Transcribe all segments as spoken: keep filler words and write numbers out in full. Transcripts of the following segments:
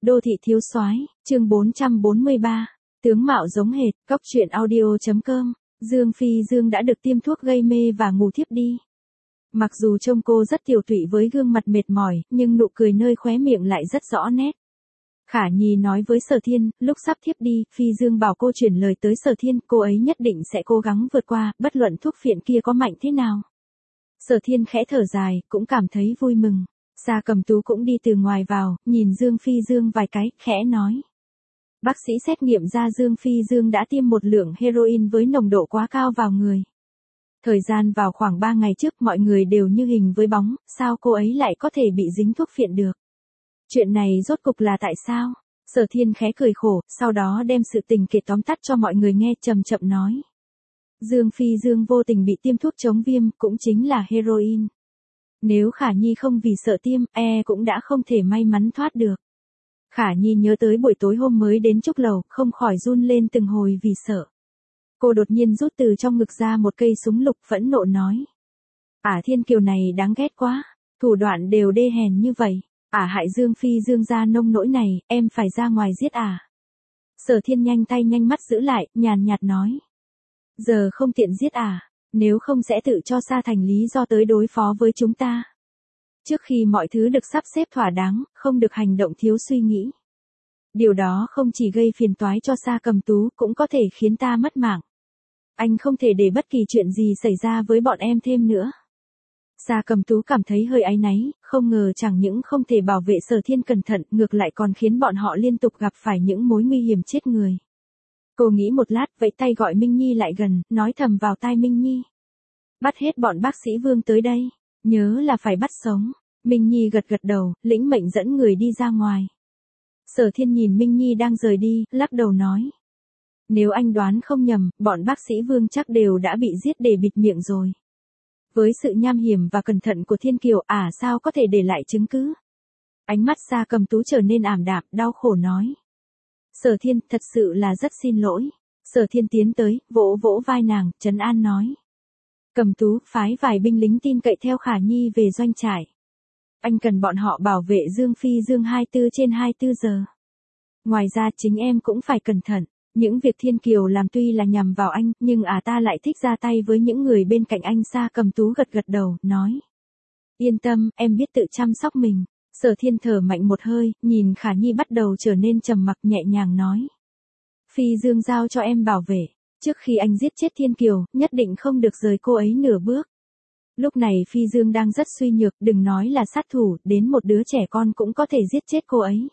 Đô thị thiếu soái, chương bốn trăm bốn mươi ba, tướng mạo giống hệt, cóc truyện audio.com, Dương Phi Dương đã được tiêm thuốc gây mê và ngủ thiếp đi. Mặc dù trông cô rất tiểu tụy với gương mặt mệt mỏi, nhưng nụ cười nơi khóe miệng lại rất rõ nét. Khả Nhi nói với Sở Thiên, lúc sắp thiếp đi, Phi Dương bảo cô chuyển lời tới Sở Thiên, cô ấy nhất định sẽ cố gắng vượt qua, bất luận thuốc phiện kia có mạnh thế nào. Sở Thiên khẽ thở dài, cũng cảm thấy vui mừng. Sa Cầm Tú cũng đi từ ngoài vào, nhìn Dương Phi Dương vài cái, khẽ nói. Bác sĩ xét nghiệm ra Dương Phi Dương đã tiêm một lượng heroin với nồng độ quá cao vào người. Thời gian vào khoảng ba ngày trước mọi người đều như hình với bóng, sao cô ấy lại có thể bị dính thuốc phiện được? Chuyện này rốt cục là tại sao? Sở Thiên khẽ cười khổ, sau đó đem sự tình kể tóm tắt cho mọi người nghe, chậm chậm nói. Dương Phi Dương vô tình bị tiêm thuốc chống viêm, cũng chính là heroin. Nếu Khả Nhi không vì sợ tiêm, e cũng đã không thể may mắn thoát được. Khả Nhi nhớ tới buổi tối hôm mới đến Trúc Lầu, không khỏi run lên từng hồi vì sợ. Cô đột nhiên rút từ trong ngực ra một cây súng lục, phẫn nộ nói. Ả Thiên Kiều này đáng ghét quá, thủ đoạn đều đê hèn như vậy, Ả hại Dương Phi Dương ra nông nỗi này, em phải ra ngoài giết Ả. Sở Thiên nhanh tay nhanh mắt giữ lại, nhàn nhạt nói. Giờ không tiện giết Ả, nếu không sẽ tự cho Sa thành lý do tới đối phó với chúng ta. Trước khi mọi thứ được sắp xếp thỏa đáng, không được hành động thiếu suy nghĩ. Điều đó không chỉ gây phiền toái cho Sa Cầm Tú, cũng có thể khiến ta mất mạng. Anh không thể để bất kỳ chuyện gì xảy ra với bọn em thêm nữa. Sa Cầm Tú cảm thấy hơi áy náy, không ngờ chẳng những không thể bảo vệ Sở Thiên cẩn thận, ngược lại còn khiến bọn họ liên tục gặp phải những mối nguy hiểm chết người. Cô nghĩ một lát, vẫy tay gọi Minh Nhi lại gần, nói thầm vào tai Minh Nhi. Bắt hết bọn bác sĩ Vương tới đây, nhớ là phải bắt sống. Minh Nhi gật gật đầu, lĩnh mệnh dẫn người đi ra ngoài. Sở Thiên nhìn Minh Nhi đang rời đi, lắc đầu nói. Nếu anh đoán không nhầm, bọn bác sĩ Vương chắc đều đã bị giết để bịt miệng rồi. Với sự nham hiểm và cẩn thận của Thiên Kiều, ả sao có thể để lại chứng cứ. Ánh mắt Sa Cầm Tú trở nên ảm đạm, đau khổ nói. Sở Thiên, thật sự là rất xin lỗi. Sở Thiên tiến tới, vỗ vỗ vai nàng, trấn an nói. Cầm Tú, phái vài binh lính tin cậy theo Khả Nhi về doanh trại. Anh cần bọn họ bảo vệ Dương Phi Dương hai mươi bốn trên hai mươi bốn giờ. Ngoài ra chính em cũng phải cẩn thận. Những việc Thiên Kiều làm tuy là nhằm vào anh, nhưng à ta lại thích ra tay với những người bên cạnh anh. Sa Cầm Tú gật gật đầu, nói. Yên tâm, em biết tự chăm sóc mình. Sở Thiên thở mạnh một hơi, nhìn Khả Nhi bắt đầu trở nên trầm mặc, nhẹ nhàng nói. Phi Dương giao cho em bảo vệ. Trước khi anh giết chết Thiên Kiều, nhất định không được rời cô ấy nửa bước. Lúc này Phi Dương đang rất suy nhược, đừng nói là sát thủ, đến một đứa trẻ con cũng có thể giết chết cô ấy.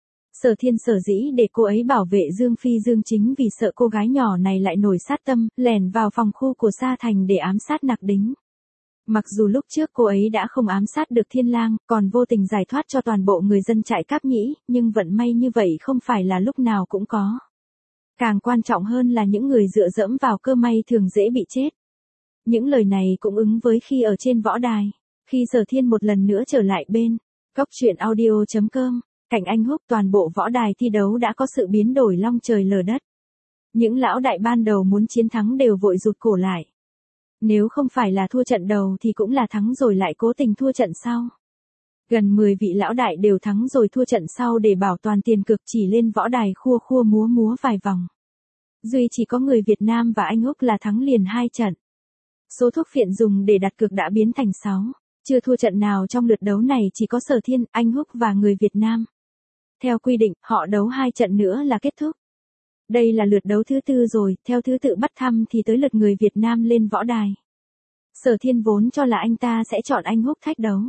Sở Thiên sở dĩ để cô ấy bảo vệ Dương Phi Dương chính vì sợ cô gái nhỏ này lại nổi sát tâm, lẻn vào phòng khu của Sa Thành để ám sát Nặc Đính. Mặc dù lúc trước cô ấy đã không ám sát được Thiên Lang, còn vô tình giải thoát cho toàn bộ người dân trại Cáp Nhĩ, nhưng vận may như vậy không phải là lúc nào cũng có. Càng quan trọng hơn là những người dựa dẫm vào cơ may thường dễ bị chết. Những lời này cũng ứng với khi ở trên võ đài. Khi Sở Thiên một lần nữa trở lại bên cóc truyện audio.com, cảnh anh húc, toàn bộ võ đài thi đấu đã có sự biến đổi long trời lở đất. Những lão đại ban đầu muốn chiến thắng đều vội rụt cổ lại. Nếu không phải là thua trận đầu thì cũng là thắng rồi lại cố tình thua trận sau. Gần mười vị lão đại đều thắng rồi thua trận sau để bảo toàn tiền cược, chỉ lên võ đài khua khua múa múa vài vòng. Duy chỉ có người Việt Nam và anh Úc là thắng liền hai trận. Số thuốc phiện dùng để đặt cược đã biến thành sáu. Chưa thua trận nào trong lượt đấu này, chỉ có Sở Thiên, anh Úc và người Việt Nam. Theo quy định, họ đấu hai trận nữa là kết thúc. Đây là lượt đấu thứ tư rồi, theo thứ tự bắt thăm thì tới lượt người Việt Nam lên võ đài. Sở Thiên vốn cho là anh ta sẽ chọn anh Úc thách đấu.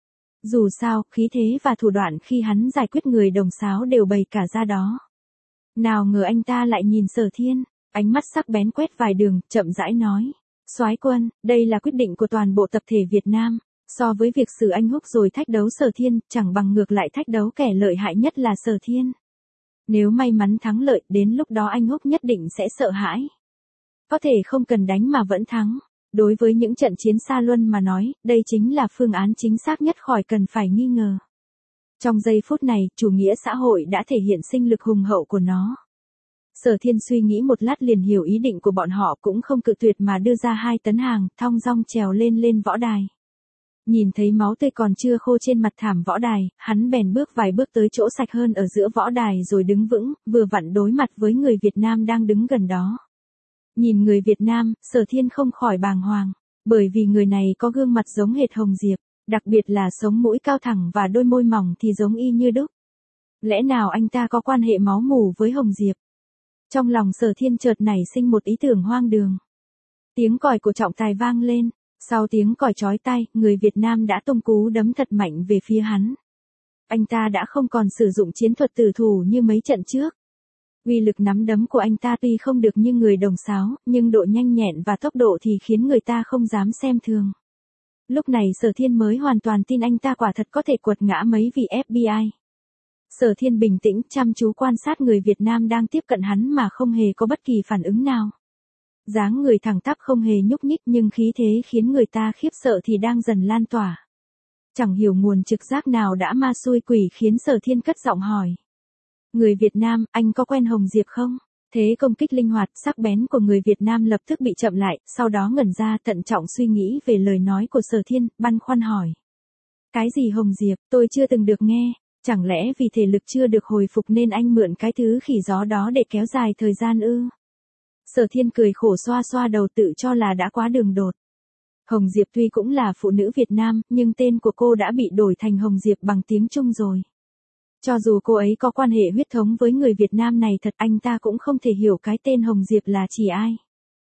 Dù sao, khí thế và thủ đoạn khi hắn giải quyết người Đồng Sáo đều bày cả ra đó. Nào ngờ anh ta lại nhìn Sở Thiên, ánh mắt sắc bén quét vài đường, chậm rãi nói. Soái quân, đây là quyết định của toàn bộ tập thể Việt Nam. So với việc xử anh Húc rồi thách đấu Sở Thiên, chẳng bằng ngược lại thách đấu kẻ lợi hại nhất là Sở Thiên. Nếu may mắn thắng lợi, đến lúc đó anh Húc nhất định sẽ sợ hãi. Có thể không cần đánh mà vẫn thắng. Đối với những trận chiến xa luân mà nói, đây chính là phương án chính xác nhất, khỏi cần phải nghi ngờ. Trong giây phút này, chủ nghĩa xã hội đã thể hiện sinh lực hùng hậu của nó. Sở Thiên suy nghĩ một lát liền hiểu ý định của bọn họ, cũng không cự tuyệt mà đưa ra hai tấn hàng, thong dong trèo lên lên võ đài. Nhìn thấy máu tươi còn chưa khô trên mặt thảm võ đài, hắn bèn bước vài bước tới chỗ sạch hơn ở giữa võ đài rồi đứng vững, vừa vặn đối mặt với người Việt Nam đang đứng gần đó. Nhìn người Việt Nam, Sở Thiên không khỏi bàng hoàng, bởi vì người này có gương mặt giống hệt Hồng Diệp, đặc biệt là sống mũi cao thẳng và đôi môi mỏng thì giống y như đúc. Lẽ nào anh ta có quan hệ máu mủ với Hồng Diệp? Trong lòng Sở Thiên chợt nảy sinh một ý tưởng hoang đường. Tiếng còi của trọng tài vang lên, sau tiếng còi chói tai, người Việt Nam đã tung cú đấm thật mạnh về phía hắn. Anh ta đã không còn sử dụng chiến thuật tử thủ như mấy trận trước. Uy lực nắm đấm của anh ta tuy không được như người Đồng Sáo, nhưng độ nhanh nhẹn và tốc độ thì khiến người ta không dám xem thường. Lúc này Sở Thiên mới hoàn toàn tin anh ta quả thật có thể quật ngã mấy vị ép bê i. Sở Thiên bình tĩnh chăm chú quan sát người Việt Nam đang tiếp cận hắn mà không hề có bất kỳ phản ứng nào. Dáng người thẳng tắp không hề nhúc nhích nhưng khí thế khiến người ta khiếp sợ thì đang dần lan tỏa. Chẳng hiểu nguồn trực giác nào đã ma xui quỷ khiến Sở Thiên cất giọng hỏi. Người Việt Nam, anh có quen Hồng Diệp không? Thế công kích linh hoạt, sắc bén của người Việt Nam lập tức bị chậm lại, sau đó ngẩn ra thận trọng suy nghĩ về lời nói của Sở Thiên, băn khoăn hỏi. Cái gì Hồng Diệp, tôi chưa từng được nghe, chẳng lẽ vì thể lực chưa được hồi phục nên anh mượn cái thứ khỉ gió đó để kéo dài thời gian ư? Sở Thiên cười khổ xoa xoa đầu tự cho là đã quá đường đột. Hồng Diệp tuy cũng là phụ nữ Việt Nam, nhưng tên của cô đã bị đổi thành Hồng Diệp bằng tiếng Trung rồi. Cho dù cô ấy có quan hệ huyết thống với người Việt Nam này thật anh ta cũng không thể hiểu cái tên Hồng Diệp là chỉ ai.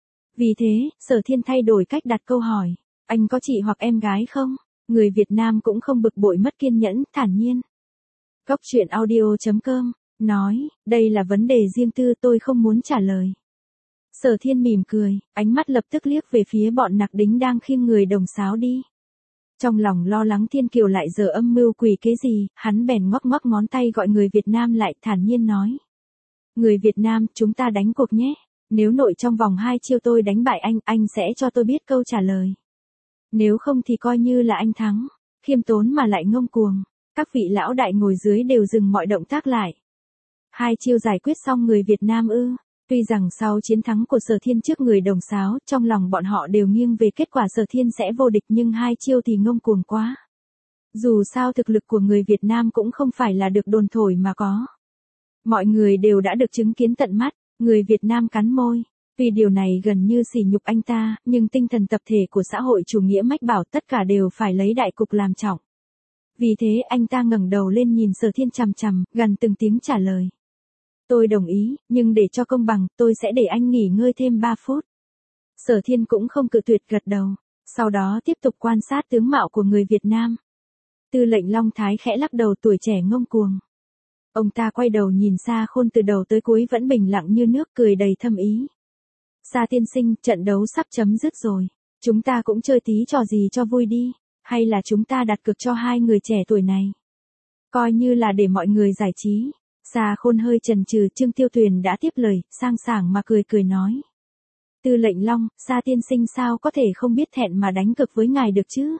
Vì thế, Sở Thiên thay đổi cách đặt câu hỏi. Anh có chị hoặc em gái không? Người Việt Nam cũng không bực bội mất kiên nhẫn, thản nhiên. Góc truyện audio chấm com, nói, đây là vấn đề riêng tư tôi không muốn trả lời. Sở Thiên mỉm cười, ánh mắt lập tức liếc về phía bọn nặc đính đang khiêng người Đồng Sáo đi. Trong lòng lo lắng Thiên Kiều lại giờ âm mưu quỷ kế gì, hắn bèn ngoắc ngoắc ngón tay gọi người Việt Nam lại thản nhiên nói. Người Việt Nam, chúng ta đánh cuộc nhé. Nếu nội trong vòng hai chiêu tôi đánh bại anh, anh sẽ cho tôi biết câu trả lời. Nếu không thì coi như là anh thắng. Khiêm tốn mà lại ngông cuồng. Các vị lão đại ngồi dưới đều dừng mọi động tác lại. Hai chiêu giải quyết xong người Việt Nam ư. Tuy rằng sau chiến thắng của Sở Thiên trước người Đồng Sáo, trong lòng bọn họ đều nghiêng về kết quả Sở Thiên sẽ vô địch nhưng hai chiêu thì ngông cuồng quá. Dù sao thực lực của người Việt Nam cũng không phải là được đồn thổi mà có. Mọi người đều đã được chứng kiến tận mắt, người Việt Nam cắn môi. Vì điều này gần như sỉ nhục anh ta, nhưng tinh thần tập thể của xã hội chủ nghĩa mách bảo tất cả đều phải lấy đại cục làm trọng. Vì thế anh ta ngẩng đầu lên nhìn Sở Thiên chằm chằm, gần từng tiếng trả lời. Tôi đồng ý, nhưng để cho công bằng, tôi sẽ để anh nghỉ ngơi thêm ba phút. Sở Thiên cũng không cự tuyệt gật đầu, sau đó tiếp tục quan sát tướng mạo của người Việt Nam. Tư lệnh Long Thái khẽ lắc đầu tuổi trẻ ngông cuồng. Ông ta quay đầu nhìn Sa Khôn từ đầu tới cuối vẫn bình lặng như nước cười đầy thâm ý. Sa tiên sinh, trận đấu sắp chấm dứt rồi. Chúng ta cũng chơi tí trò gì cho vui đi, hay là chúng ta đặt cược cho hai người trẻ tuổi này. Coi như là để mọi người giải trí. Sa Khôn hơi chần chừ, Trương Tiêu Tuyền đã tiếp lời, sang sảng mà cười cười nói. Tư lệnh Long, Sa tiên sinh sao có thể không biết thẹn mà đánh cược với ngài được chứ?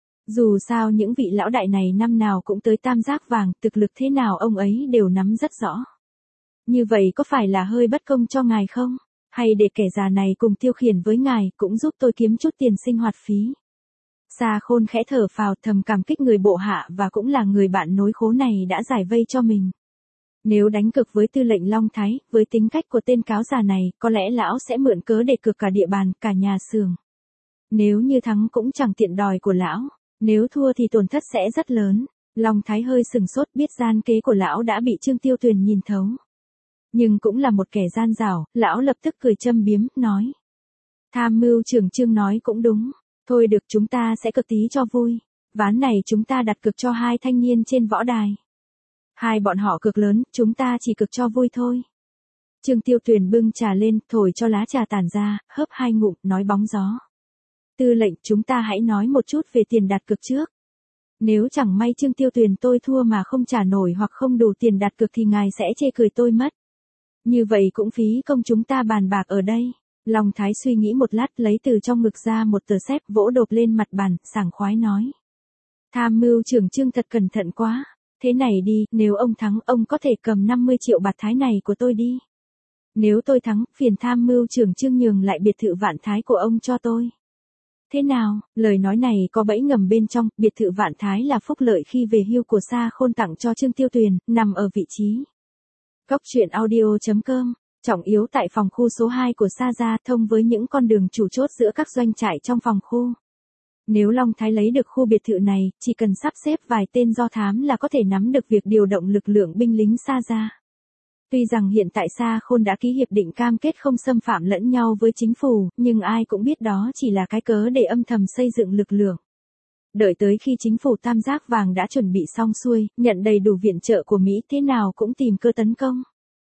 Dù sao những vị lão đại này năm nào cũng tới tam giác vàng, thực lực thế nào ông ấy đều nắm rất rõ. Như vậy có phải là hơi bất công cho ngài không? Hay để kẻ già này cùng tiêu khiển với ngài cũng giúp tôi kiếm chút tiền sinh hoạt phí. Sa Khôn khẽ thở phào thầm cảm kích người bộ hạ và cũng là người bạn nối khố này đã giải vây cho mình. Nếu đánh cược với tư lệnh Long Thái, với tính cách của tên cáo già này, có lẽ lão sẽ mượn cớ để cược cả địa bàn, cả nhà xưởng. Nếu như thắng cũng chẳng tiện đòi của lão, nếu thua thì tổn thất sẽ rất lớn. Long Thái hơi sừng sốt biết gian kế của lão đã bị Trương Tiêu Tuyền nhìn thấu. Nhưng cũng là một kẻ gian dảo, lão lập tức cười châm biếm, nói. Tham mưu trưởng Trương nói cũng đúng, thôi được chúng ta sẽ cược tí cho vui. Ván này chúng ta đặt cược cho hai thanh niên trên võ đài. Hai bọn họ cược lớn, chúng ta chỉ cược cho vui thôi. Trương Tiêu Tuyền bưng trà lên, thổi cho lá trà tản ra, hớp hai ngụm, nói bóng gió. Tư lệnh, chúng ta hãy nói một chút về tiền đặt cược trước. Nếu chẳng may Trương Tiêu Tuyền tôi thua mà không trả nổi hoặc không đủ tiền đặt cược thì ngài sẽ chê cười tôi mất. Như vậy cũng phí công chúng ta bàn bạc ở đây. Long Thái suy nghĩ một lát lấy từ trong ngực ra một tờ xếp vỗ đột lên mặt bàn, sảng khoái nói. Tham mưu trưởng Trương thật cẩn thận quá. Thế này đi, nếu ông thắng, ông có thể cầm năm mươi triệu bạt thái này của tôi đi. Nếu tôi thắng, phiền tham mưu trưởng Trương nhường lại biệt thự Vạn Thái của ông cho tôi. Thế nào, lời nói này có bẫy ngầm bên trong, biệt thự Vạn Thái là phúc lợi khi về hưu của Sa Khôn tặng cho Trương Tiêu Tuyền, nằm ở vị trí. Cốc truyện audio chấm com, trọng yếu tại phòng khu số hai của Sa gia, thông với những con đường chủ chốt giữa các doanh trại trong phòng khu. Nếu Long Thái lấy được khu biệt thự này, chỉ cần sắp xếp vài tên do thám là có thể nắm được việc điều động lực lượng binh lính Sa gia. Tuy rằng hiện tại Sa Khôn đã ký hiệp định cam kết không xâm phạm lẫn nhau với chính phủ, nhưng ai cũng biết đó chỉ là cái cớ để âm thầm xây dựng lực lượng. Đợi tới khi chính phủ tam giác vàng đã chuẩn bị xong xuôi, nhận đầy đủ viện trợ của Mỹ, thế nào cũng tìm cơ tấn công.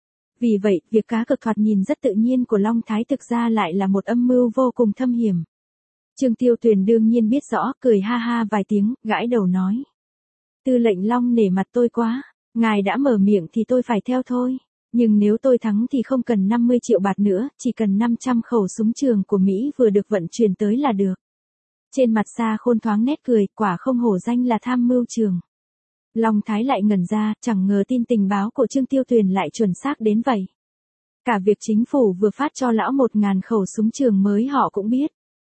Vì vậy, việc cá cược thoạt nhìn rất tự nhiên của Long Thái thực ra lại là một âm mưu vô cùng thâm hiểm. Trương Tiêu Tuyền đương nhiên biết rõ, cười ha ha vài tiếng, gãi đầu nói. Tư lệnh Long nể mặt tôi quá, ngài đã mở miệng thì tôi phải theo thôi. Nhưng nếu tôi thắng thì không cần năm mươi triệu bạt nữa, chỉ cần năm trăm khẩu súng trường của Mỹ vừa được vận chuyển tới là được. Trên mặt Sa Khôn thoáng nét cười, quả không hổ danh là tham mưu trường. Long Thái lại ngẩn ra, chẳng ngờ tin tình báo của Trương Tiêu Tuyền lại chuẩn xác đến vậy. Cả việc chính phủ vừa phát cho lão một ngàn khẩu súng trường mới họ cũng biết.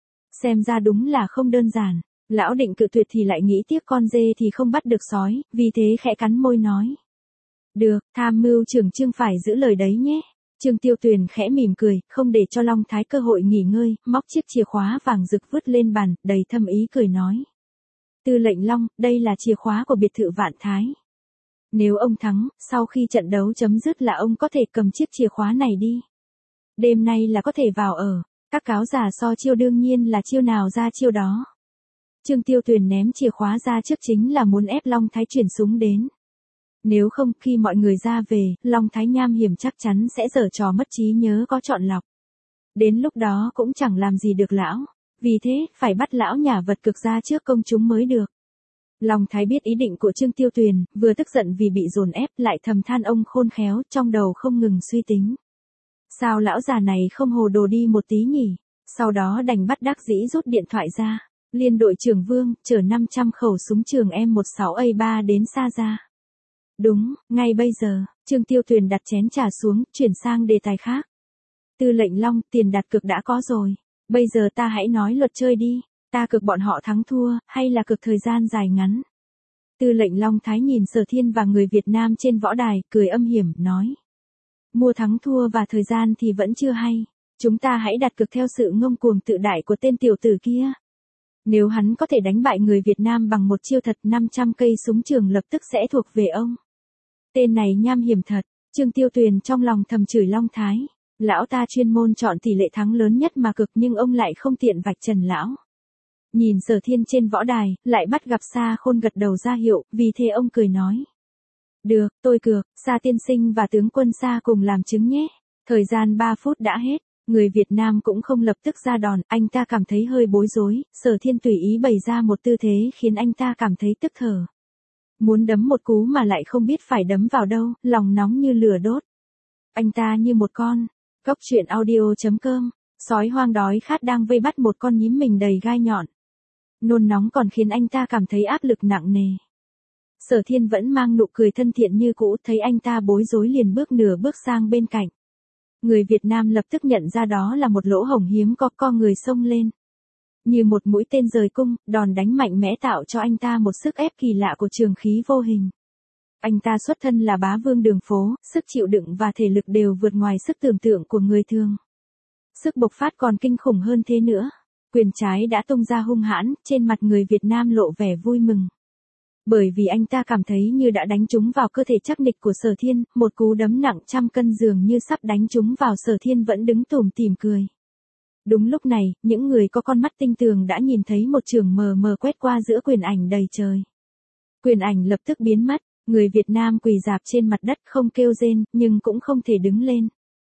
Xem ra đúng là không đơn giản, lão định cự tuyệt thì lại nghĩ tiếc con dê thì không bắt được sói, vì thế khẽ cắn môi nói. Được, tham mưu trưởng Trương phải giữ lời đấy nhé. Trương Tiêu Tuyền khẽ mỉm cười, không để cho Long Thái cơ hội nghỉ ngơi, móc chiếc chìa khóa vàng rực vứt lên bàn, đầy thâm ý cười nói. Tư lệnh Long, đây là chìa khóa của biệt thự Vạn Thái. Nếu ông thắng, sau khi trận đấu chấm dứt là ông có thể cầm chiếc chìa khóa này đi. Đêm nay là có thể vào ở, các cáo giả so chiêu đương nhiên là chiêu nào ra chiêu đó. Trương Tiêu Tuyền ném chìa khóa ra trước chính là muốn ép Long Thái chuyển súng đến. Nếu không, khi mọi người ra về, Long Thái nham hiểm chắc chắn sẽ giở trò mất trí nhớ có chọn lọc. Đến lúc đó cũng chẳng làm gì được lão, vì thế, phải bắt lão nhả vật cực ra trước công chúng mới được. Long Thái biết ý định của Trương Tiêu Tuyền, vừa tức giận vì bị dồn ép, lại thầm than ông khôn khéo, trong đầu không ngừng suy tính. Sao lão già này không hồ đồ đi một tí nhỉ? Sau đó đành bắt đắc dĩ rút điện thoại ra. Liên đội trưởng Vương, chở năm trăm khẩu súng trường M mười sáu A ba đến Sa gia. Đúng, ngay bây giờ, Trương Tiêu Tuyền đặt chén trà xuống, chuyển sang đề tài khác. Tư lệnh Long, tiền đặt cược đã có rồi. Bây giờ ta hãy nói luật chơi đi. Ta cược bọn họ thắng thua, hay là cược thời gian dài ngắn? Tư lệnh Long Thái nhìn Sở Thiên và người Việt Nam trên võ đài, cười âm hiểm, nói. Mua thắng thua và thời gian thì vẫn chưa hay. Chúng ta hãy đặt cược theo sự ngông cuồng tự đại của tên tiểu tử kia. Nếu hắn có thể đánh bại người Việt Nam bằng một chiêu thật, năm trăm cây súng trường lập tức sẽ thuộc về ông. Tên này nham hiểm thật, Trương Tiêu Tuyền trong lòng thầm chửi Long Thái. Lão ta chuyên môn chọn tỷ lệ thắng lớn nhất mà cực, nhưng ông lại không tiện vạch trần lão. Nhìn Sở Thiên trên võ đài, lại bắt gặp Sa Khôn gật đầu ra hiệu, vì thế ông cười nói. Được, tôi cược, Sa tiên sinh và tướng quân Sa cùng làm chứng nhé. Thời gian ba phút đã hết, người Việt Nam cũng không lập tức ra đòn, anh ta cảm thấy hơi bối rối, Sở Thiên tùy ý bày ra một tư thế khiến anh ta cảm thấy tức thở. Muốn đấm một cú mà lại không biết phải đấm vào đâu, lòng nóng như lửa đốt. Anh ta như một con, cốc truyện audio chấm com, sói hoang đói khát đang vây bắt một con nhím mình đầy gai nhọn. Nôn nóng còn khiến anh ta cảm thấy áp lực nặng nề. Sở Thiên vẫn mang nụ cười thân thiện như cũ, thấy anh ta bối rối liền bước nửa bước sang bên cạnh. Người Việt Nam lập tức nhận ra đó là một lỗ hổng hiếm có, co người xông lên. Như một mũi tên rời cung, đòn đánh mạnh mẽ tạo cho anh ta một sức ép kỳ lạ của trường khí vô hình. Anh ta xuất thân là bá vương đường phố, sức chịu đựng và thể lực đều vượt ngoài sức tưởng tượng của người thường. Sức bộc phát còn kinh khủng hơn thế nữa. Quyền trái đã tung ra hung hãn, trên mặt người Việt Nam lộ vẻ vui mừng. Bởi vì anh ta cảm thấy như đã đánh trúng vào cơ thể chắc nịch của Sở Thiên, một cú đấm nặng trăm cân dường như sắp đánh trúng vào. Sở Thiên vẫn đứng tủm tỉm cười. Đúng lúc này, những người có con mắt tinh tường đã nhìn thấy một trường mờ mờ quét qua giữa quyền ảnh đầy trời. Quyền ảnh lập tức biến mất, người Việt Nam quỳ rạp trên mặt đất không kêu rên, nhưng cũng không thể đứng lên.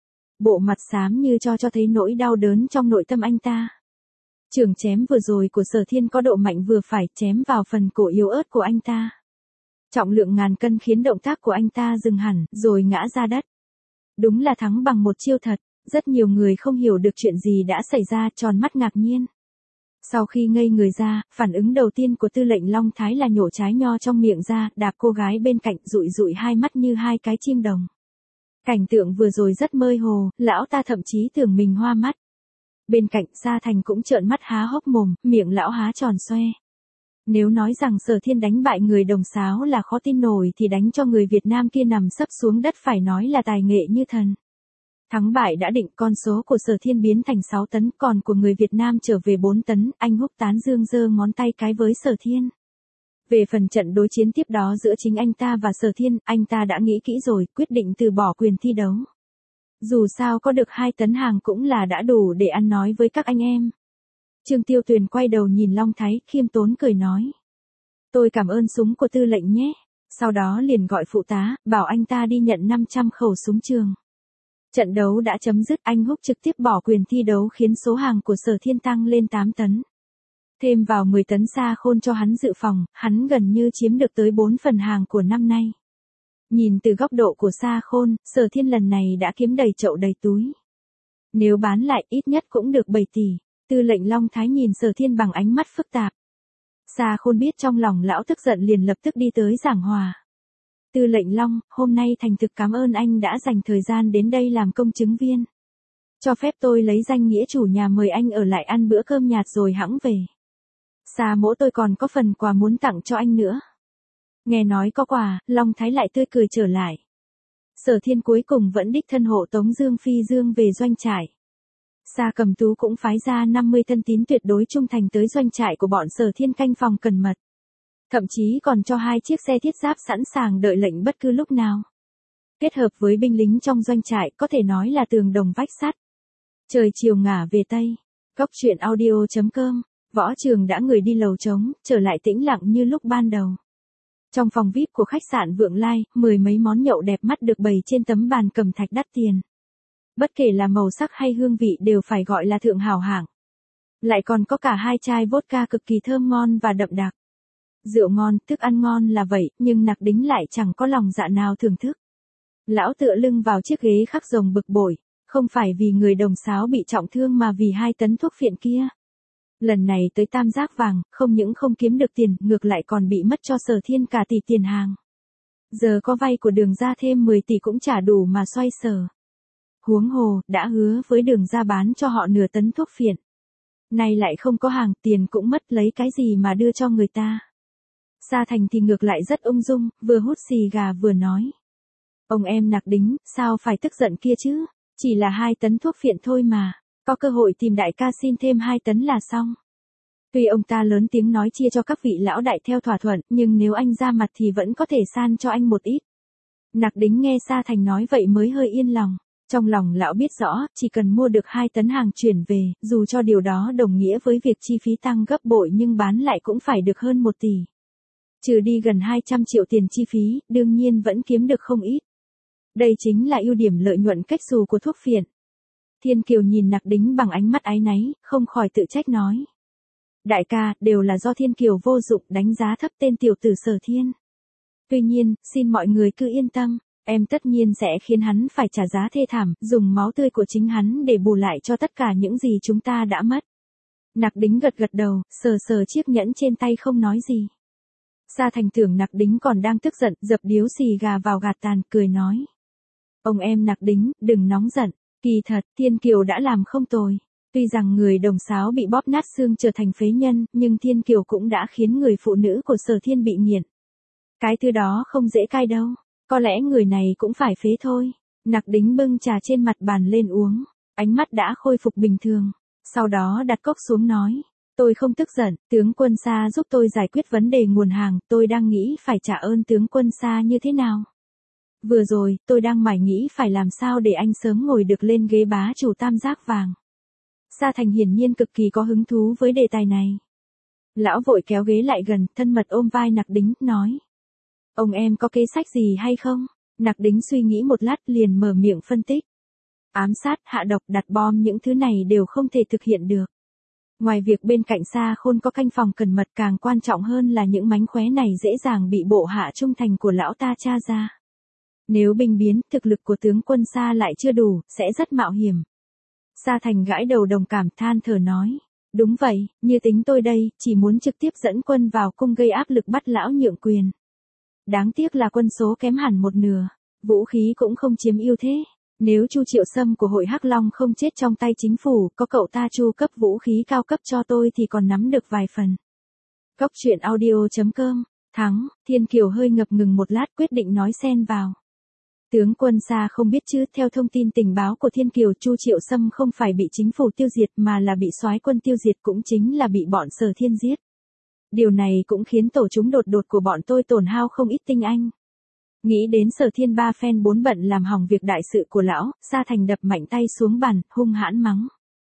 Bộ mặt xám như cho cho thấy nỗi đau đớn trong nội tâm anh ta. Trường chém vừa rồi của Sở Thiên có độ mạnh vừa phải, chém vào phần cổ yếu ớt của anh ta. Trọng lượng ngàn cân khiến động tác của anh ta dừng hẳn, rồi ngã ra đất. Đúng là thắng bằng một chiêu thật, rất nhiều người không hiểu được chuyện gì đã xảy ra, tròn mắt ngạc nhiên. Sau khi ngây người ra, phản ứng đầu tiên của tư lệnh Long Thái là nhổ trái nho trong miệng ra, đạp cô gái bên cạnh, dụi dụi hai mắt như hai cái chim đồng. Cảnh tượng vừa rồi rất mơ hồ, lão ta thậm chí tưởng mình hoa mắt. Bên cạnh Sa Thành cũng trợn mắt há hốc mồm, miệng lão há tròn xoe. Nếu nói rằng Sở Thiên đánh bại người Đồng Sáo là khó tin nổi thì đánh cho người Việt Nam kia nằm sấp xuống đất phải nói là tài nghệ như thần. Thắng bại đã định, con số của Sở Thiên biến thành sáu tấn, còn của người Việt Nam trở về bốn tấn, anh Húc tán dương giơ ngón tay cái với Sở Thiên. Về phần trận đối chiến tiếp đó giữa chính anh ta và Sở Thiên, anh ta đã nghĩ kỹ rồi, quyết định từ bỏ quyền thi đấu. Dù sao có được hai tấn hàng cũng là đã đủ để ăn nói với các anh em. Trương Tiêu Tuyền quay đầu nhìn Long Thái, khiêm tốn cười nói. Tôi cảm ơn súng của tư lệnh nhé. Sau đó liền gọi phụ tá, bảo anh ta đi nhận năm trăm khẩu súng trường. Trận đấu đã chấm dứt, anh Húc trực tiếp bỏ quyền thi đấu khiến số hàng của Sở Thiên tăng lên tám tấn. Thêm vào mười tấn Sa Khôn cho hắn dự phòng, hắn gần như chiếm được tới bốn phần hàng của năm nay. Nhìn từ góc độ của Sa Khôn, Sở Thiên lần này đã kiếm đầy chậu đầy túi. Nếu bán lại ít nhất cũng được bảy tỷ. Tư lệnh Long Thái nhìn Sở Thiên bằng ánh mắt phức tạp. Sa Khôn biết trong lòng lão tức giận liền lập tức đi tới giảng hòa. Tư lệnh Long, hôm nay thành thực cảm ơn anh đã dành thời gian đến đây làm công chứng viên. Cho phép tôi lấy danh nghĩa chủ nhà mời anh ở lại ăn bữa cơm nhạt rồi hẵng về. Sa mỗ tôi còn có phần quà muốn tặng cho anh nữa. Nghe nói có quà, Long Thái lại tươi cười trở lại. Sở Thiên cuối cùng vẫn đích thân hộ tống Dương Phi Dương về doanh trại. Sa Cầm Tú cũng phái ra năm mươi thân tín tuyệt đối trung thành tới doanh trại của bọn Sở Thiên canh phòng cẩn mật. Thậm chí còn cho hai chiếc xe thiết giáp sẵn sàng đợi lệnh bất cứ lúc nào. Kết hợp với binh lính trong doanh trại có thể nói là tường đồng vách sắt. Trời chiều ngả về Tây. Góc truyện audio chấm com. Võ Trường đã người đi lầu trống, trở lại tĩnh lặng như lúc ban đầu. Trong phòng vi ai pi của khách sạn Vượng Lai, mười mấy món nhậu đẹp mắt được bày trên tấm bàn cẩm thạch đắt tiền. Bất kể là màu sắc hay hương vị đều phải gọi là thượng hảo hạng. Lại còn có cả hai chai vodka cực kỳ thơm ngon và đậm đặc. Rượu ngon, thức ăn ngon là vậy, nhưng Nặc Đính lại chẳng có lòng dạ nào thưởng thức. Lão tựa lưng vào chiếc ghế khắc rồng bực bội, không phải vì người Đồng Sáo bị trọng thương mà vì hai tấn thuốc phiện kia. Lần này tới Tam Giác Vàng, không những không kiếm được tiền, ngược lại còn bị mất cho Sở Thiên cả tỷ tiền hàng. Giờ có vay của Đường ra thêm mười tỷ cũng chả đủ mà xoay sở. Huống hồ, đã hứa với Đường ra bán cho họ nửa tấn thuốc phiện. Nay lại không có hàng, tiền cũng mất, lấy cái gì mà đưa cho người ta. Sa Thành thì ngược lại rất ung dung, vừa hút xì gà vừa nói. Ông em Nặc Đính, sao phải tức giận kia chứ, chỉ là hai tấn thuốc phiện thôi mà, có cơ hội tìm đại ca xin thêm hai tấn là xong. Tuy ông ta lớn tiếng nói chia cho các vị lão đại theo thỏa thuận, nhưng nếu anh ra mặt thì vẫn có thể san cho anh một ít. Nặc Đính nghe Sa Thành nói vậy mới hơi yên lòng. Trong lòng lão biết rõ, chỉ cần mua được hai tấn hàng chuyển về, dù cho điều đó đồng nghĩa với việc chi phí tăng gấp bội nhưng bán lại cũng phải được hơn một tỷ. Trừ đi gần hai trăm triệu tiền chi phí, đương nhiên vẫn kiếm được không ít. Đây chính là ưu điểm lợi nhuận cách xù của thuốc phiện. Thiên Kiều nhìn Nặc Đính bằng ánh mắt áy náy, không khỏi tự trách nói. Đại ca, đều là do Thiên Kiều vô dụng đánh giá thấp tên tiểu tử Sở Thiên. Tuy nhiên, xin mọi người cứ yên tâm. Em tất nhiên sẽ khiến hắn phải trả giá thê thảm, dùng máu tươi của chính hắn để bù lại cho tất cả những gì chúng ta đã mất. Nặc Đính gật gật đầu, sờ sờ chiếc nhẫn trên tay không nói gì. Sa Thành tưởng Nặc Đính còn đang tức giận, dập điếu xì gà vào gạt tàn, cười nói. Ông em Nặc Đính, đừng nóng giận, kỳ thật, Thiên Kiều đã làm không tồi. Tuy rằng người Đồng Sáo bị bóp nát xương trở thành phế nhân, nhưng Thiên Kiều cũng đã khiến người phụ nữ của Sở Thiên bị nghiện. Cái thứ đó không dễ cai đâu. Có lẽ người này cũng phải phế thôi. Nặc Đính bưng trà trên mặt bàn lên uống. Ánh mắt đã khôi phục bình thường. Sau đó đặt cốc xuống nói. Tôi không tức giận, tướng quân Sa giúp tôi giải quyết vấn đề nguồn hàng. Tôi đang nghĩ phải trả ơn tướng quân Sa như thế nào. Vừa rồi, tôi đang mải nghĩ phải làm sao để anh sớm ngồi được lên ghế bá chủ Tam Giác Vàng. Sa Thành hiển nhiên cực kỳ có hứng thú với đề tài này. Lão vội kéo ghế lại gần, thân mật ôm vai Nặc Đính, nói. Ông em có kế sách gì hay không? Nặc Đính suy nghĩ một lát liền mở miệng phân tích. Ám sát, hạ độc, đặt bom những thứ này đều không thể thực hiện được. Ngoài việc bên cạnh Sa Khôn có canh phòng cẩn mật, càng quan trọng hơn là những mánh khóe này dễ dàng bị bộ hạ trung thành của lão ta tra ra. Nếu binh biến, thực lực của tướng quân Sa lại chưa đủ, sẽ rất mạo hiểm. Sa Thành gãi đầu đồng cảm, than thở nói. Đúng vậy, như tính tôi đây, chỉ muốn trực tiếp dẫn quân vào cung gây áp lực bắt lão nhượng quyền. Đáng tiếc là quân số kém hẳn một nửa, vũ khí cũng không chiếm ưu thế. Nếu Chu Triệu Sâm của hội Hắc Long không chết trong tay chính phủ, có cậu ta Chu cấp vũ khí cao cấp cho tôi thì còn nắm được vài phần. Cóc truyện audio chấm com, thắng, Thiên Kiều hơi ngập ngừng một lát quyết định nói xen vào. Tướng quân Sa không biết chứ, theo thông tin tình báo của Thiên Kiều, Chu Triệu Sâm không phải bị chính phủ tiêu diệt mà là bị soái quân tiêu diệt, cũng chính là bị bọn Sở Thiên giết. Điều này cũng khiến tổ chúng đột đột của bọn tôi tổn hao không ít tinh anh. Nghĩ đến Sở Thiên ba phen bốn bận làm hỏng việc đại sự của lão, Sa Thành đập mạnh tay xuống bàn, hung hãn mắng.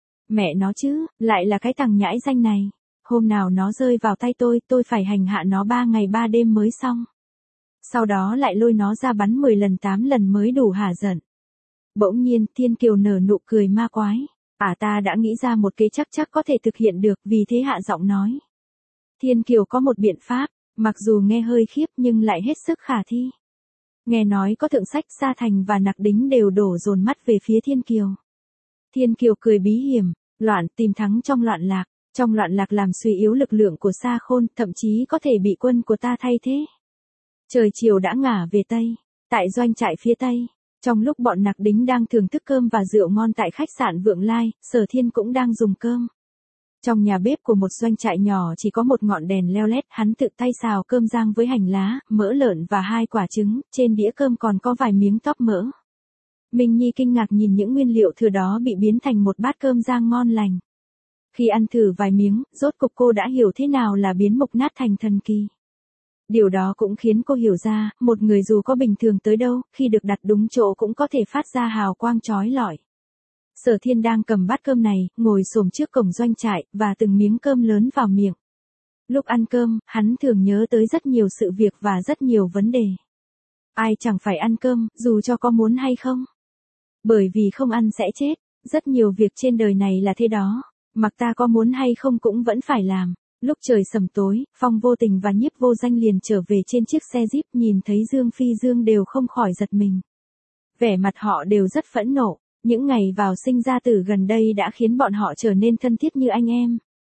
Mẹ nó chứ, lại là cái thằng nhãi danh này. Hôm nào nó rơi vào tay tôi, tôi phải hành hạ nó ba ngày ba đêm mới xong. Sau đó lại lôi nó ra bắn mười lần tám lần mới đủ hả giận. Bỗng nhiên, Thiên Kiều nở nụ cười ma quái. À, ta đã nghĩ ra một kế chắc chắc có thể thực hiện được, vì thế hạ giọng nói. Thiên Kiều có một biện pháp, mặc dù nghe hơi khiếp nhưng lại hết sức khả thi. Nghe nói có thượng sách, Sa Thành và Nặc Đính đều đổ dồn mắt về phía Thiên Kiều. Thiên Kiều cười bí hiểm, loạn tìm thắng trong loạn lạc, trong loạn lạc làm suy yếu lực lượng của Sa Khôn, thậm chí có thể bị quân của ta thay thế. Trời chiều đã ngả về Tây, tại doanh trại phía Tây, trong lúc bọn Nặc Đính đang thưởng thức cơm và rượu ngon tại khách sạn Vượng Lai, Sở Thiên cũng đang dùng cơm. Trong nhà bếp của một doanh trại nhỏ chỉ có một ngọn đèn leo lét, hắn tự tay xào cơm rang với hành lá, mỡ lợn và hai quả trứng, trên đĩa cơm còn có vài miếng tóp mỡ. Minh Nhi kinh ngạc nhìn những nguyên liệu thừa đó bị biến thành một bát cơm rang ngon lành. Khi ăn thử vài miếng, rốt cục cô đã hiểu thế nào là biến mục nát thành thần kỳ. Điều đó cũng khiến cô hiểu ra, một người dù có bình thường tới đâu, khi được đặt đúng chỗ cũng có thể phát ra hào quang chói lọi. Sở Thiên đang cầm bát cơm này, ngồi xổm trước cổng doanh trại, và từng miếng cơm lớn vào miệng. Lúc ăn cơm, hắn thường nhớ tới rất nhiều sự việc và rất nhiều vấn đề. Ai chẳng phải ăn cơm, dù cho có muốn hay không. Bởi vì không ăn sẽ chết, rất nhiều việc trên đời này là thế đó, mặc ta có muốn hay không cũng vẫn phải làm. Lúc trời sầm tối, Phong Vô Tình và Nhiếp Vô Danh liền trở về trên chiếc xe Jeep, nhìn thấy Dương Phi Dương đều không khỏi giật mình. Vẻ mặt họ đều rất phẫn nộ. Những ngày vào sinh ra tử gần đây đã khiến bọn họ trở nên thân thiết như anh em.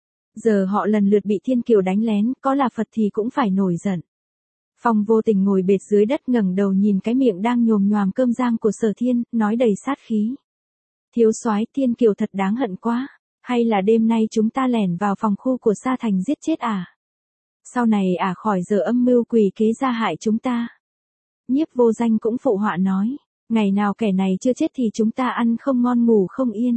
Giờ họ lần lượt bị Thiên Kiều đánh lén, có là Phật thì cũng phải nổi giận. Phong Vô Tình ngồi bệt dưới đất ngẩng đầu nhìn cái miệng đang nhồm nhoàm cơm rang của Sở Thiên, nói đầy sát khí. Thiếu soái, Thiên Kiều thật đáng hận quá. Hay là đêm nay chúng ta lẻn vào phòng khu của Sa Thành giết chết à? Sau này à khỏi giờ âm mưu quỷ kế ra hại chúng ta. Nhiếp Vô Danh cũng phụ họa nói. Ngày nào kẻ này chưa chết thì chúng ta ăn không ngon ngủ không yên.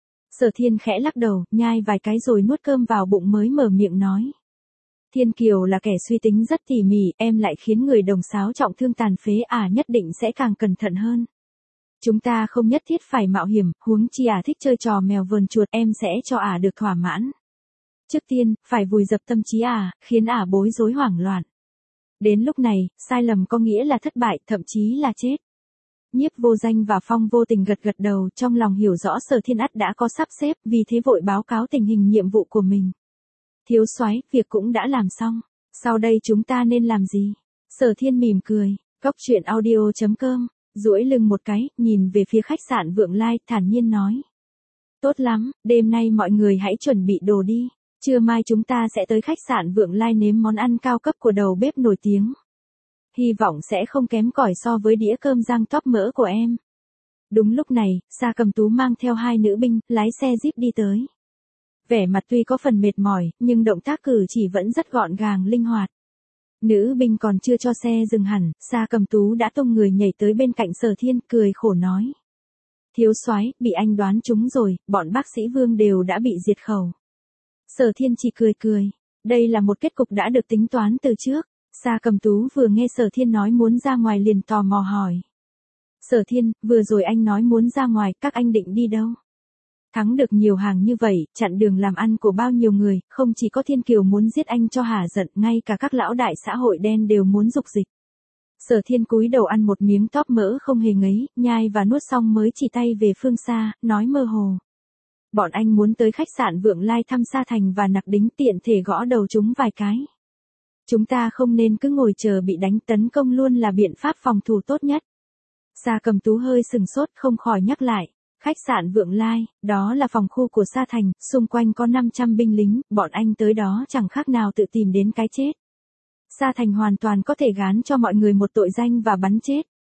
Sở Thiên khẽ lắc đầu, nhai vài cái rồi nuốt cơm vào bụng mới mở miệng nói. Thiên Kiều là kẻ suy tính rất tỉ mỉ, em lại khiến người đồng sáo trọng thương tàn phế, à nhất định sẽ càng cẩn thận hơn. Chúng ta không nhất thiết phải mạo hiểm, huống chi à thích chơi trò mèo vờn chuột, em sẽ cho à được thỏa mãn. Trước tiên, phải vùi dập tâm trí à, khiến à bối rối hoảng loạn. Đến lúc này, sai lầm có nghĩa là thất bại, thậm chí là chết. Nhiếp Vô Danh và Phong Vô Tình gật gật đầu, trong lòng hiểu rõ Sở Thiên ắt đã có sắp xếp, vì thế vội báo cáo tình hình nhiệm vụ của mình. Thiếu soái, việc cũng đã làm xong. Sau đây chúng ta nên làm gì? Sở Thiên mỉm cười, cóc truyện audio chấm com, duỗi lưng một cái, nhìn về phía khách sạn Vượng Lai, thản nhiên nói. Tốt lắm, đêm nay mọi người hãy chuẩn bị đồ đi. Trưa mai chúng ta sẽ tới khách sạn Vượng Lai nếm món ăn cao cấp của đầu bếp nổi tiếng. Hy vọng sẽ không kém cỏi so với đĩa cơm rang tóp mỡ của em. Đúng lúc này, Sa Cầm Tú mang theo hai nữ binh, lái xe Jeep đi tới. Vẻ mặt tuy có phần mệt mỏi, nhưng động tác cử chỉ vẫn rất gọn gàng linh hoạt. Nữ binh còn chưa cho xe dừng hẳn, Sa Cầm Tú đã tung người nhảy tới bên cạnh Sở Thiên, cười khổ nói. Thiếu soái, bị anh đoán trúng rồi, bọn bác sĩ Vương đều đã bị diệt khẩu. Sở Thiên chỉ cười cười. Đây là một kết cục đã được tính toán từ trước. Sa Cầm Tú vừa nghe Sở Thiên nói muốn ra ngoài liền tò mò hỏi. Sở Thiên, vừa rồi anh nói muốn ra ngoài, các anh định đi đâu? Thắng được nhiều hàng như vậy, chặn đường làm ăn của bao nhiêu người, không chỉ có Thiên Kiều muốn giết anh cho hả giận, ngay cả các lão đại xã hội đen đều muốn dục dịch. Sở Thiên cúi đầu ăn một miếng tóp mỡ không hề ngấy, nhai và nuốt xong mới chỉ tay về phương xa, nói mơ hồ. Bọn anh muốn tới khách sạn Vượng Lai thăm Sa Thành và Nặc Đính, tiện thể gõ đầu chúng vài cái. Chúng ta không nên cứ ngồi chờ bị đánh, tấn công luôn là biện pháp phòng thủ tốt nhất. Sa Cầm Tú hơi sừng sốt, không khỏi nhắc lại. Khách sạn Vượng Lai, đó là phòng khu của Sa Thành, xung quanh có năm trăm binh lính, bọn anh tới đó chẳng khác nào tự tìm đến cái chết. Sa Thành hoàn toàn có thể gán cho mọi người một tội danh và bắn chết.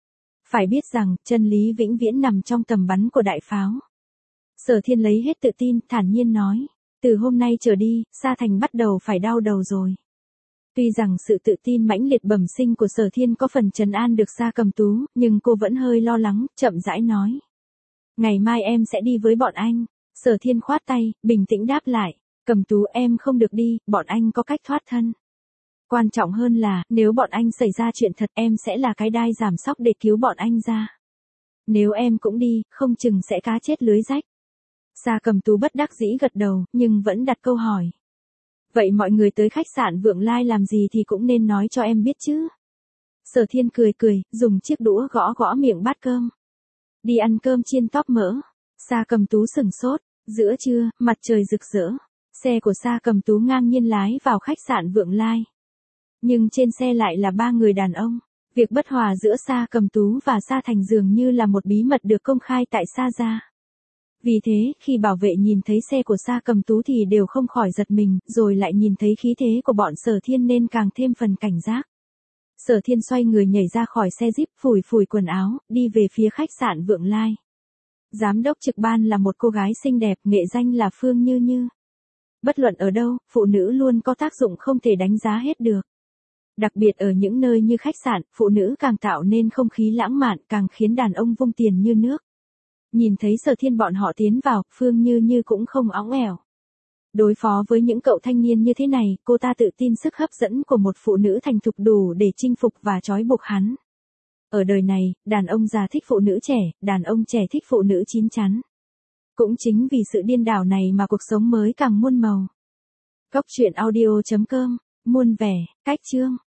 Phải biết rằng, chân lý vĩnh viễn nằm trong tầm bắn của đại pháo. Sở Thiên lấy hết tự tin, thản nhiên nói. Từ hôm nay trở đi, Sa Thành bắt đầu phải đau đầu rồi. Tuy rằng sự tự tin mãnh liệt bẩm sinh của Sở Thiên có phần trấn an được Sa Cầm Tú, nhưng cô vẫn hơi lo lắng, chậm rãi nói. Ngày mai em sẽ đi với bọn anh. Sở Thiên khoát tay, bình tĩnh đáp lại. Cầm Tú em không được đi, bọn anh có cách thoát thân. Quan trọng hơn là, nếu bọn anh xảy ra chuyện thật em sẽ là cái đai giảm sóc để cứu bọn anh ra. Nếu em cũng đi, không chừng sẽ cá chết lưới rách. Sa Cầm Tú bất đắc dĩ gật đầu, nhưng vẫn đặt câu hỏi. Vậy mọi người tới khách sạn Vượng Lai làm gì thì cũng nên nói cho em biết chứ. Sở Thiên cười cười, dùng chiếc đũa gõ gõ miệng bát cơm. Đi ăn cơm chiên tóp mỡ. Sa Cầm Tú sửng sốt, giữa trưa, mặt trời rực rỡ. Xe của Sa Cầm Tú ngang nhiên lái vào khách sạn Vượng Lai. Nhưng trên xe lại là ba người đàn ông. Việc bất hòa giữa Sa Cầm Tú và Sa Thành dường như là một bí mật được công khai tại Sa gia. Vì thế, khi bảo vệ nhìn thấy xe của Sa Cầm Tú thì đều không khỏi giật mình, rồi lại nhìn thấy khí thế của bọn Sở Thiên nên càng thêm phần cảnh giác. Sở Thiên xoay người nhảy ra khỏi xe Jeep, phủi phủi quần áo, đi về phía khách sạn Vượng Lai. Giám đốc trực ban là một cô gái xinh đẹp, nghệ danh là Phương Như Như. Bất luận ở đâu, phụ nữ luôn có tác dụng không thể đánh giá hết được. Đặc biệt ở những nơi như khách sạn, phụ nữ càng tạo nên không khí lãng mạn, càng khiến đàn ông vung tiền như nước. Nhìn thấy Sở Thiên bọn họ tiến vào, Phương Như Như cũng không óng ẻo. Đối phó với những cậu thanh niên như thế này, cô ta tự tin sức hấp dẫn của một phụ nữ thành thục đủ để chinh phục và trói buộc hắn. Ở đời này, đàn ông già thích phụ nữ trẻ, đàn ông trẻ thích phụ nữ chín chắn. Cũng chính vì sự điên đảo này mà cuộc sống mới càng muôn màu. Cốc truyện audio chấm com, muôn vẻ, cách chương.